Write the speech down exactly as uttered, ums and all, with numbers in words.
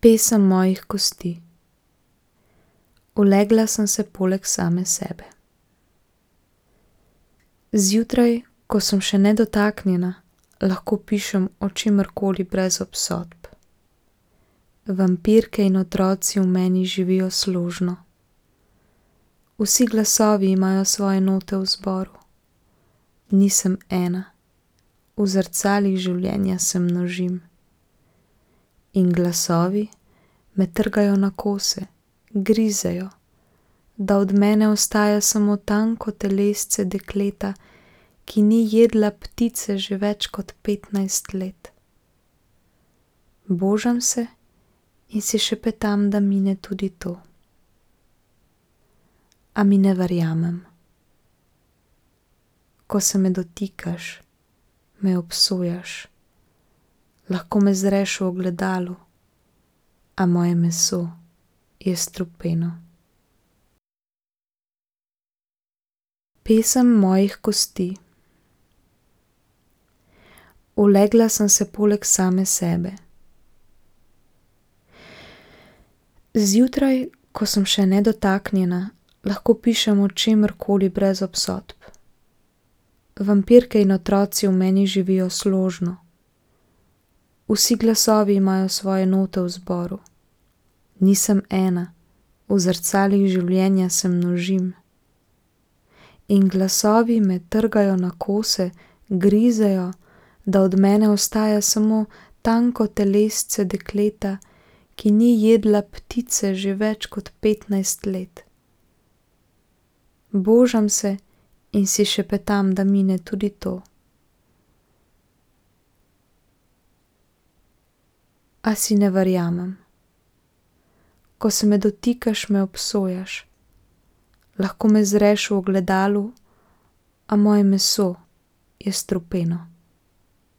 Pesem mojih kosti. Ulegla sem se poleg same sebe. Zjutraj, ko sem še nedotaknjena, lahko pišem o čemerkoli brez obsodb. Vampirke in otroci v meni živijo složno. Vsi glasovi imajo svoje note v zboru. Nisem ena, v zrcalih življenja se množim. In glasovi me trgajo na kose, grizejo, da od mene ostaja samo tanko telesce dekleta, ki ni jedla ptice že več kot petnajst let. Božam se in si šepetam, da mine tudi to. A mi ne verjamem. Ko se me dotikaš, me obsojaš. Lahko me zreš v ogledalu, a moje meso je strupeno. Pesem mojih kosti. Ulegla sem se poleg same sebe. Zjutraj, ko sem še nedotaknjena, lahko pišem o čemerkoli brez obsodb. Vampirke in otroci v meni živijo složno. Vsi glasovi imajo svoje note v zboru. Nisem ena, v zrcalih življenja se množim. In glasovi me trgajo na kose, grizejo, da od mene ostaja samo tanko telesce dekleta, ki ni jedla ptice že več kot petnajst let. Božam se in si šepetam, da mine tudi to. A si ne verjamem. Ko se me dotikaš, me obsojaš. Lahko me zreš v ogledalu, a moje meso je strupeno.